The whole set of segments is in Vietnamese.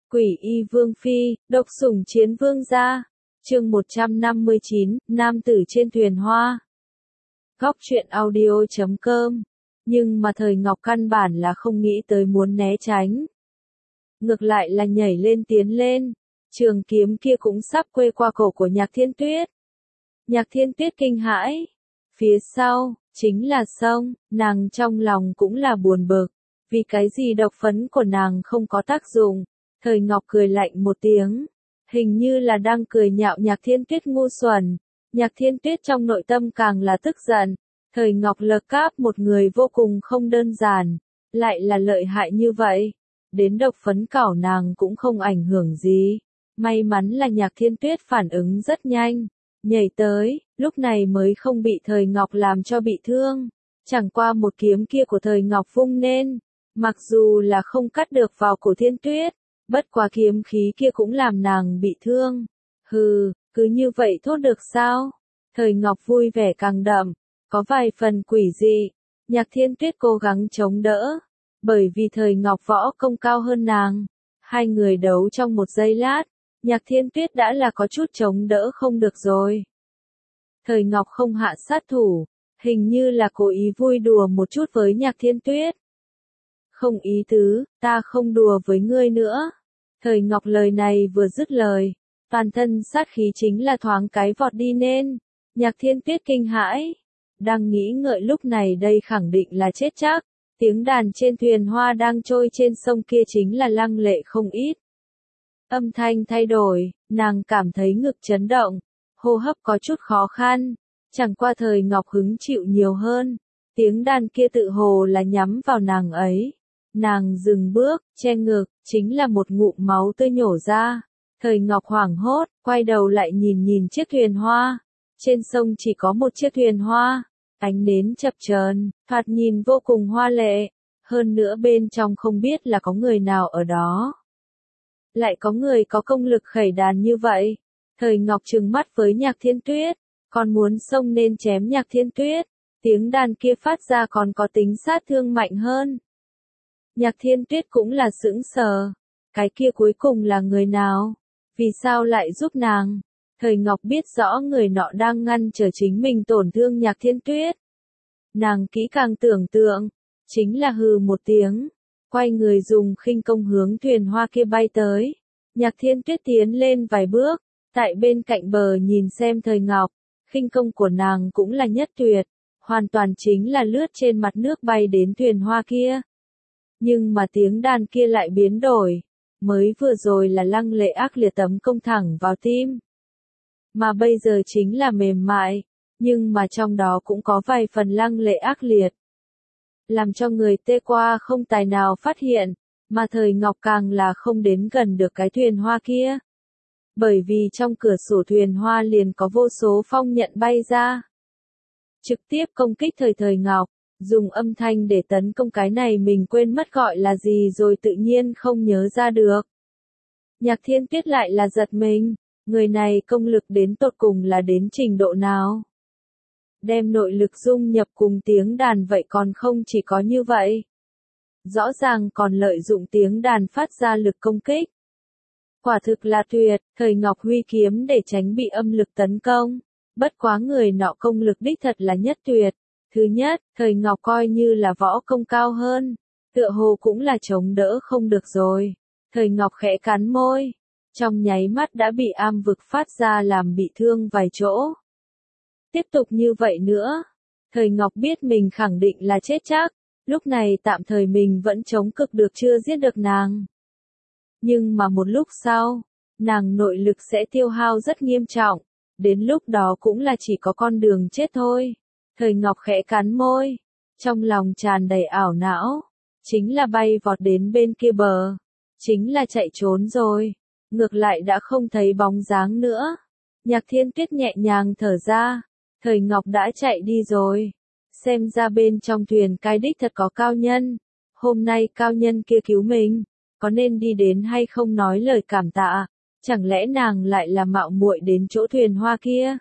Quỷ y vương phi, độc sủng chiến vương gia. Chương 159, nam tử trên thuyền hoa. Góc truyện audio.com. Nhưng mà thời Ngọc căn bản là không nghĩ tới muốn né tránh. Ngược lại là nhảy lên tiến lên. Trường kiếm kia cũng sắp quê qua cổ của Nhạc Thiên Tuyết. Nhạc Thiên Tuyết kinh hãi. Phía sau, chính là sông, nàng trong lòng cũng là buồn bực. Vì cái gì độc phấn của nàng không có tác dụng. Thời Ngọc cười lạnh một tiếng. Hình như là đang cười nhạo Nhạc Thiên Tuyết ngu xuẩn. Nhạc Thiên Tuyết trong nội tâm càng là tức giận. Thời Ngọc lờ cáp một người vô cùng không đơn giản. Lại là lợi hại như vậy. Đến độc phấn cảo nàng cũng không ảnh hưởng gì. May mắn là Nhạc Thiên Tuyết phản ứng rất nhanh. Nhảy tới, lúc này mới không bị Thời Ngọc làm cho bị thương. Chẳng qua một kiếm kia của Thời Ngọc vung nên. Mặc dù là không cắt được vào cổ Thiên Tuyết. Bất quá kiếm khí kia cũng làm nàng bị thương. Hừ, cứ như vậy thốt được sao? Thời Ngọc vui vẻ càng đậm, có vài phần quỷ dị. Nhạc Thiên Tuyết cố gắng chống đỡ, bởi vì Thời Ngọc võ công cao hơn nàng. Hai người đấu trong một giây lát, Nhạc Thiên Tuyết đã là có chút chống đỡ không được rồi. Thời Ngọc không hạ sát thủ, hình như là cố ý vui đùa một chút với Nhạc Thiên Tuyết. Không ý tứ, ta không đùa với ngươi nữa. Thời Ngọc lời này vừa dứt lời, toàn thân sát khí chính là thoáng cái vọt đi nên. Nhạc Thiên Tuyết kinh hãi, đang nghĩ ngợi lúc này đây khẳng định là chết chắc. Tiếng đàn trên thuyền hoa đang trôi trên sông kia chính là lăng lệ không ít. Âm thanh thay đổi, nàng cảm thấy ngực chấn động, hô hấp có chút khó khăn, chẳng qua Thời Ngọc hứng chịu nhiều hơn. Tiếng đàn kia tự hồ là nhắm vào nàng ấy. Nàng dừng bước, che ngực, chính là một ngụm máu tươi nhổ ra. Thời Ngọc hoảng hốt, quay đầu lại nhìn chiếc thuyền hoa. Trên sông chỉ có một chiếc thuyền hoa, ánh nến chập chờn, thoạt nhìn vô cùng hoa lệ. Hơn nữa bên trong không biết là có người nào ở đó. Lại có người có công lực khẩy đàn như vậy. Thời Ngọc trừng mắt với Nhạc Thiên Tuyết, còn muốn xông nên chém Nhạc Thiên Tuyết. Tiếng đàn kia phát ra còn có tính sát thương mạnh hơn. Nhạc Thiên Tuyết cũng là sững sờ. Cái kia cuối cùng là người nào? Vì sao lại giúp nàng? Thời Ngọc biết rõ người nọ đang ngăn trở chính mình tổn thương Nhạc Thiên Tuyết. Nàng kỹ càng tưởng tượng, chính là hừ một tiếng, quay người dùng khinh công hướng thuyền hoa kia bay tới. Nhạc Thiên Tuyết tiến lên vài bước, tại bên cạnh bờ nhìn xem Thời Ngọc, khinh công của nàng cũng là nhất tuyệt, hoàn toàn chính là lướt trên mặt nước bay đến thuyền hoa kia. Nhưng mà tiếng đàn kia lại biến đổi, mới vừa rồi là lăng lệ ác liệt tấn công thẳng vào tim. Mà bây giờ chính là mềm mại, nhưng mà trong đó cũng có vài phần lăng lệ ác liệt. Làm cho người tê qua không tài nào phát hiện, mà Thời Ngọc càng là không đến gần được cái thuyền hoa kia. Bởi vì trong cửa sổ thuyền hoa liền có vô số phong nhận bay ra. Trực tiếp công kích Thời Ngọc. Dùng âm thanh để tấn công cái này mình quên mất gọi là gì rồi tự nhiên không nhớ ra được. Nhạc Thiên Tuyết lại là giật mình, người này công lực đến tột cùng là đến trình độ nào? Đem nội lực dung nhập cùng tiếng đàn vậy còn không chỉ có như vậy. Rõ ràng còn lợi dụng tiếng đàn phát ra lực công kích. Quả thực là tuyệt, Thời Ngọc huy kiếm để tránh bị âm lực tấn công. Bất quá người nọ công lực đích thật là nhất tuyệt. Thứ nhất, Thời Ngọc coi như là võ công cao hơn, tựa hồ cũng là chống đỡ không được rồi. Thời Ngọc khẽ cắn môi, trong nháy mắt đã bị am vực phát ra làm bị thương vài chỗ. Tiếp tục như vậy nữa, Thời Ngọc biết mình khẳng định là chết chắc, lúc này tạm thời mình vẫn chống cực được chưa giết được nàng. Nhưng mà một lúc sau, nàng nội lực sẽ tiêu hao rất nghiêm trọng, đến lúc đó cũng là chỉ có con đường chết thôi. Thời Ngọc khẽ cắn môi, trong lòng tràn đầy ảo não, chính là bay vọt đến bên kia bờ, chính là chạy trốn rồi, ngược lại đã không thấy bóng dáng nữa. Nhạc Thiên Tuyết nhẹ nhàng thở ra, Thời Ngọc đã chạy đi rồi, xem ra bên trong thuyền cái đích thật có cao nhân, hôm nay cao nhân kia cứu mình, có nên đi đến hay không nói lời cảm tạ, chẳng lẽ nàng lại là mạo muội đến chỗ thuyền hoa kia?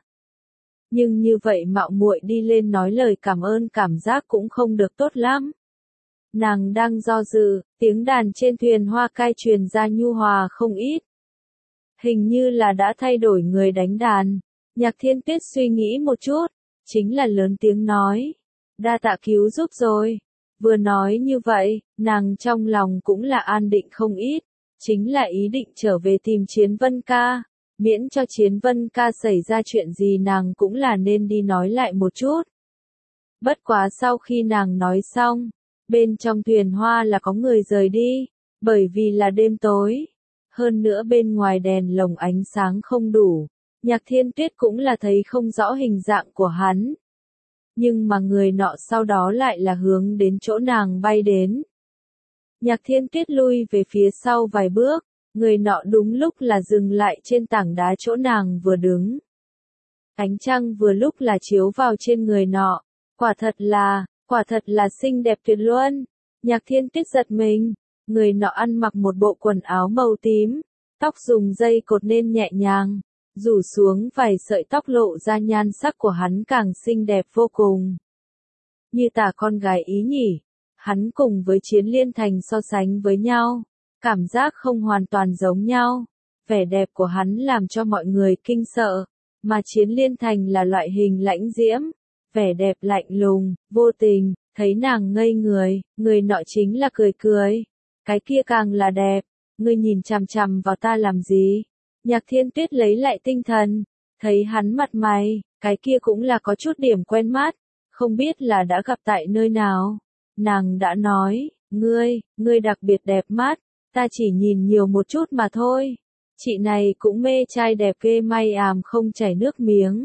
Nhưng như vậy mạo muội đi lên nói lời cảm ơn cảm giác cũng không được tốt lắm. Nàng đang do dự, tiếng đàn trên thuyền hoa cai truyền ra nhu hòa không ít. Hình như là đã thay đổi người đánh đàn. Nhạc Thiên Tuyết suy nghĩ một chút, chính là lớn tiếng nói. Đa tạ cứu giúp rồi. Vừa nói như vậy, nàng trong lòng cũng là an định không ít. Chính là ý định trở về tìm Chiến Vân ca. Miễn cho Chiến Vân ca xảy ra chuyện gì nàng cũng là nên đi nói lại một chút. Bất quá sau khi nàng nói xong, bên trong thuyền hoa là có người rời đi, bởi vì là đêm tối. Hơn nữa bên ngoài đèn lồng ánh sáng không đủ, Nhạc Thiên Tuyết cũng là thấy không rõ hình dạng của hắn. Nhưng mà người nọ sau đó lại là hướng đến chỗ nàng bay đến. Nhạc Thiên Tuyết lui về phía sau vài bước, người nọ đúng lúc là dừng lại trên tảng đá chỗ nàng vừa đứng. Ánh trăng vừa lúc là chiếu vào trên người nọ, quả thật là xinh đẹp tuyệt luân. Nhạc Thiên Tuyết giật mình, người nọ ăn mặc một bộ quần áo màu tím, tóc dùng dây cột nên nhẹ nhàng, rủ xuống vài sợi tóc lộ ra nhan sắc của hắn càng xinh đẹp vô cùng. Như tả con gái ý nhỉ, hắn cùng với Chiến Liên Thành so sánh với nhau, cảm giác không hoàn toàn giống nhau. Vẻ đẹp của hắn làm cho mọi người kinh sợ, mà Chiến Liên Thành là loại hình lãnh diễm, vẻ đẹp lạnh lùng, vô tình, thấy nàng ngây người, người nọ chính là cười cười. Cái kia càng là đẹp, ngươi nhìn chằm chằm vào ta làm gì? Nhạc Thiên Tuyết lấy lại tinh thần, thấy hắn mặt mày, cái kia cũng là có chút điểm quen mắt, không biết là đã gặp tại nơi nào. Nàng đã nói, ngươi đặc biệt đẹp mắt, ta chỉ nhìn nhiều một chút mà thôi. Chị này cũng mê trai đẹp ghê may không chảy nước miếng.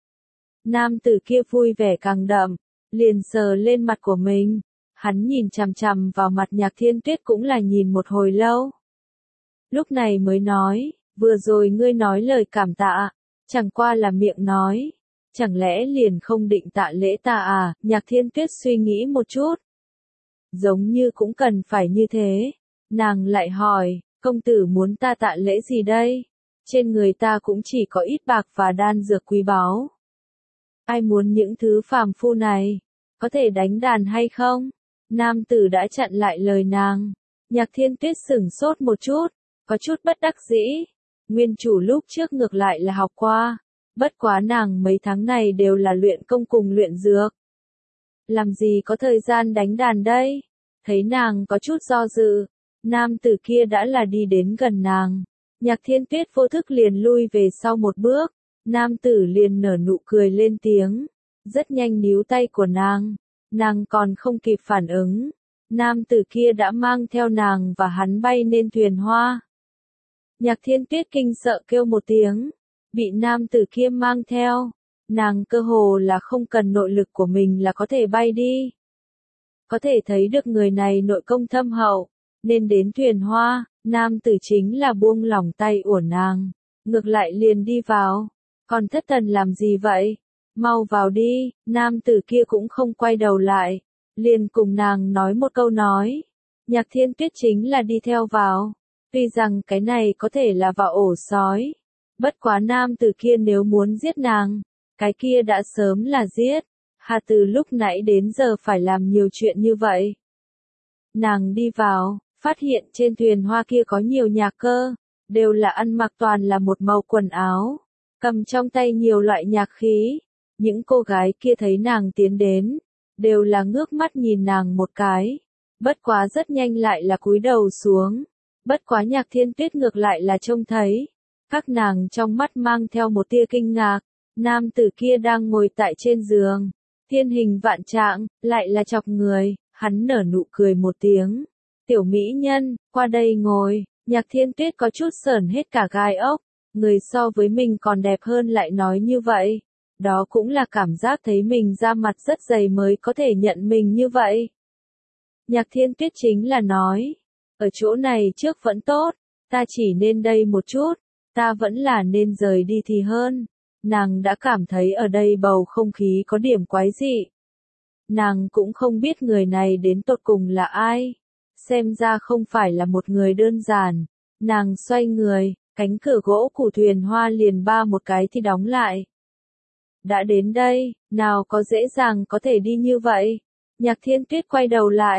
Nam tử kia vui vẻ càng đậm, liền sờ lên mặt của mình. Hắn nhìn chằm chằm vào mặt Nhạc Thiên Tuyết cũng là nhìn một hồi lâu. Lúc này mới nói, vừa rồi ngươi nói lời cảm tạ, chẳng qua là miệng nói, chẳng lẽ liền không định tạ lễ ta à? Nhạc Thiên Tuyết suy nghĩ một chút. Giống như cũng cần phải như thế. Nàng lại hỏi, công tử muốn ta tạ lễ gì đây? Trên người ta cũng chỉ có ít bạc và đan dược quý báu. Ai muốn những thứ phàm phu này? Có thể đánh đàn hay không? Nam tử đã chặn lại lời nàng. Nhạc Thiên Tuyết sửng sốt một chút, có chút bất đắc dĩ. Nguyên chủ lúc trước ngược lại là học qua, bất quá nàng mấy tháng này đều là luyện công cùng luyện dược. Làm gì có thời gian đánh đàn đây? Thấy nàng có chút do dự, nam tử kia đã là đi đến gần nàng. Nhạc Thiên Tuyết vô thức liền lui về sau một bước, nam tử liền nở nụ cười lên tiếng, rất nhanh níu tay của nàng còn không kịp phản ứng. Nam tử kia đã mang theo nàng và hắn bay lên thuyền hoa. Nhạc Thiên Tuyết kinh sợ kêu một tiếng, bị nam tử kia mang theo, nàng cơ hồ là không cần nội lực của mình là có thể bay đi. Có thể thấy được người này nội công thâm hậu, nên đến thuyền hoa, nam tử chính là buông lỏng tay của nàng, ngược lại liền đi vào. Còn thất thần làm gì vậy? Mau vào đi, nam tử kia cũng không quay đầu lại, liền cùng nàng nói một câu nói. Nhạc Thiên Tuyết chính là đi theo vào, tuy rằng cái này có thể là vào ổ sói. Bất quá nam tử kia nếu muốn giết nàng, cái kia đã sớm là giết. Hà từ lúc nãy đến giờ phải làm nhiều chuyện như vậy. Nàng đi vào, phát hiện trên thuyền hoa kia có nhiều nhạc cơ, đều là ăn mặc toàn là một màu quần áo, cầm trong tay nhiều loại nhạc khí. Những cô gái kia thấy nàng tiến đến, đều là ngước mắt nhìn nàng một cái, bất quá rất nhanh lại là cúi đầu xuống. Bất quá Nhạc Thiên Tuyết ngược lại là trông thấy, các nàng trong mắt mang theo một tia kinh ngạc. Nam tử kia đang ngồi tại trên giường, thiên hình vạn trạng, lại là chọc người, hắn nở nụ cười một tiếng. Tiểu mỹ nhân, qua đây ngồi. Nhạc Thiên Tuyết có chút sởn hết cả gai ốc, người so với mình còn đẹp hơn lại nói như vậy. Đó cũng là cảm giác thấy mình da mặt rất dày mới có thể nhận mình như vậy. Nhạc Thiên Tuyết chính là nói, ở chỗ này trước vẫn tốt, ta chỉ nên đây một chút, ta vẫn là nên rời đi thì hơn. Nàng đã cảm thấy ở đây bầu không khí có điểm quái dị. Nàng cũng không biết người này đến tột cùng là ai. Xem ra không phải là một người đơn giản. Nàng xoay người, cánh cửa gỗ của thuyền hoa liền ba một cái thì đóng lại. Đã đến đây, nào có dễ dàng có thể đi như vậy. Nhạc Thiên Tuyết quay đầu lại,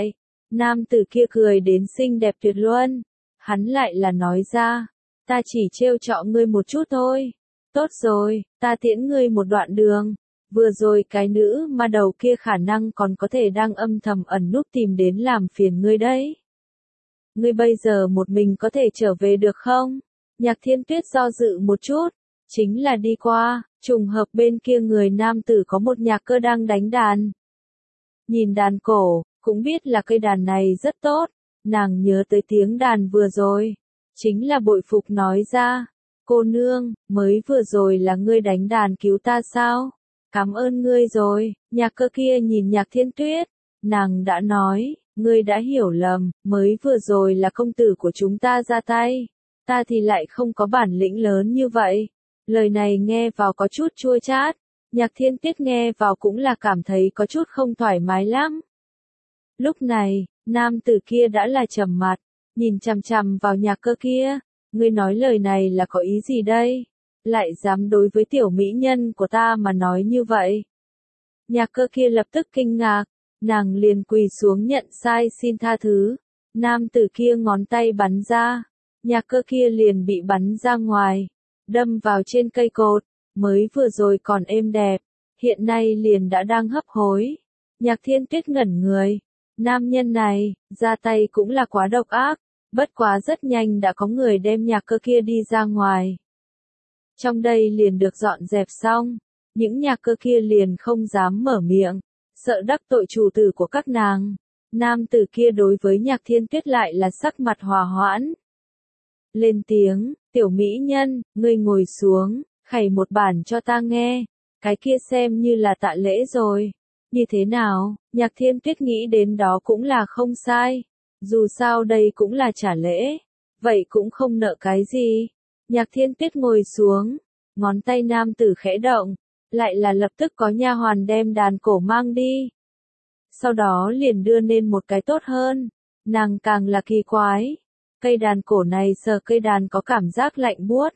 Nam tử kia cười đến xinh đẹp tuyệt luân. Hắn lại là nói ra, ta chỉ trêu chọ ngươi một chút thôi. Tốt rồi, ta tiễn ngươi một đoạn đường. Vừa rồi cái nữ ma đầu kia khả năng còn có thể đang âm thầm ẩn núp tìm đến làm phiền ngươi đấy. Ngươi bây giờ một mình có thể trở về được không? Nhạc Thiên Tuyết do dự một chút, chính là đi qua, trùng hợp bên kia người nam tử có một nhạc cơ đang đánh đàn. Nhìn đàn cổ, cũng biết là cây đàn này rất tốt, nàng nhớ tới tiếng đàn vừa rồi, chính là bội phục nói ra, cô nương, mới vừa rồi là ngươi đánh đàn cứu ta sao? Cảm ơn ngươi rồi, nhạc cơ kia nhìn Nhạc Thiên Tuyết, nàng đã nói, ngươi đã hiểu lầm, mới vừa rồi là công tử của chúng ta ra tay, ta thì lại không có bản lĩnh lớn như vậy. Lời này nghe vào có chút chua chát, Nhạc Thiên Tuyết nghe vào cũng là cảm thấy có chút không thoải mái lắm. Lúc này, nam tử kia đã là trầm mặt, nhìn chằm chằm vào nhạc cơ kia, ngươi nói lời này là có ý gì đây? Lại dám đối với tiểu mỹ nhân của ta mà nói như vậy. Nhạc cơ kia lập tức kinh ngạc, nàng liền quỳ xuống nhận sai xin tha thứ. Nam tử kia ngón tay bắn ra, nhạc cơ kia liền bị bắn ra ngoài, đâm vào trên cây cột, mới vừa rồi còn êm đẹp, hiện nay liền đã đang hấp hối. Nhạc Thiên Tuyết ngẩn người, nam nhân này, ra tay cũng là quá độc ác, bất quá rất nhanh đã có người đem nhạc cơ kia đi ra ngoài. Trong đây liền được dọn dẹp xong, những nhạc cơ kia liền không dám mở miệng, sợ đắc tội chủ tử của các nàng. Nam tử kia đối với Nhạc Thiên Tuyết lại là sắc mặt hòa hoãn. Lên tiếng, tiểu mỹ nhân, ngươi ngồi xuống, khẩy một bản cho ta nghe, cái kia xem như là tạ lễ rồi. Như thế nào, Nhạc Thiên Tuyết nghĩ đến đó cũng là không sai, dù sao đây cũng là trả lễ, vậy cũng không nợ cái gì. Nhạc Thiên Tuyết ngồi xuống, ngón tay nam tử khẽ động, lại là lập tức có nha hoàn đem đàn cổ mang đi. Sau đó liền đưa lên một cái tốt hơn, nàng càng là kỳ quái. Cây đàn cổ này sờ cây đàn có cảm giác lạnh buốt.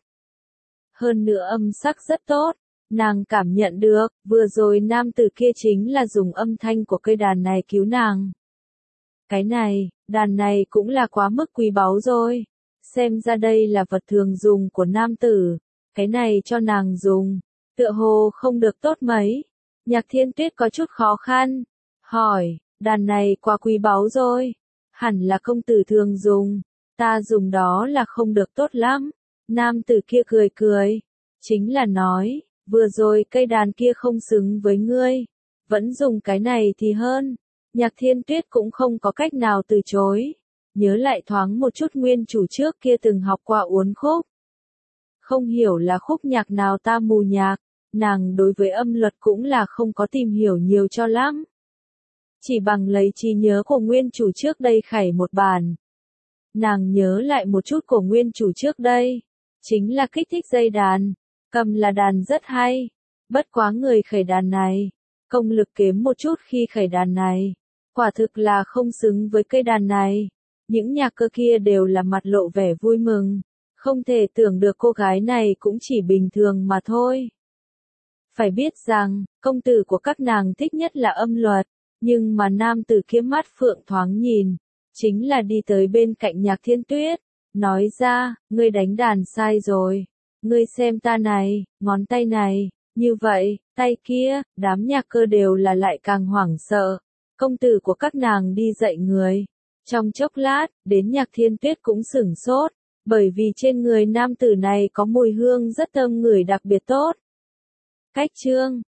Hơn nữa âm sắc rất tốt, nàng cảm nhận được, vừa rồi nam tử kia chính là dùng âm thanh của cây đàn này cứu nàng. Cái này, đàn này cũng là quá mức quý báu rồi. Xem ra đây là vật thường dùng của nam tử, cái này cho nàng dùng, tựa hồ không được tốt mấy. Nhạc Thiên Tuyết có chút khó khăn, hỏi, đàn này quá quý báu rồi, hẳn là công tử thường dùng, ta dùng đó là không được tốt lắm. Nam tử kia cười cười, chính là nói, vừa rồi cây đàn kia không xứng với ngươi, vẫn dùng cái này thì hơn. Nhạc Thiên Tuyết cũng không có cách nào từ chối. Nhớ lại thoáng một chút nguyên chủ trước kia từng học qua uốn khúc. Không hiểu là khúc nhạc nào ta mù nhạc, nàng đối với âm luật cũng là không có tìm hiểu nhiều cho lắm. Chỉ bằng lấy trí nhớ của nguyên chủ trước đây khẩy một bản. Nàng nhớ lại một chút của nguyên chủ trước đây, chính là kích thích dây đàn, cầm là đàn rất hay. Bất quá người khẩy đàn này, công lực kém một chút khi khẩy đàn này, quả thực là không xứng với cây đàn này. Những nhạc cơ kia đều là mặt lộ vẻ vui mừng, không thể tưởng được cô gái này cũng chỉ bình thường mà thôi. Phải biết rằng, công tử của các nàng thích nhất là âm luật, nhưng mà nam tử kia mắt phượng thoáng nhìn, chính là đi tới bên cạnh Nhạc Thiên Tuyết, nói ra, ngươi đánh đàn sai rồi, ngươi xem ta này, ngón tay này, như vậy, tay kia, đám nhạc cơ đều là lại càng hoảng sợ, công tử của các nàng đi dạy người. Trong chốc lát, đến Nhạc Thiên Tuyết cũng sửng sốt, bởi vì trên người nam tử này có mùi hương rất thơm ngửi đặc biệt tốt. Cách chương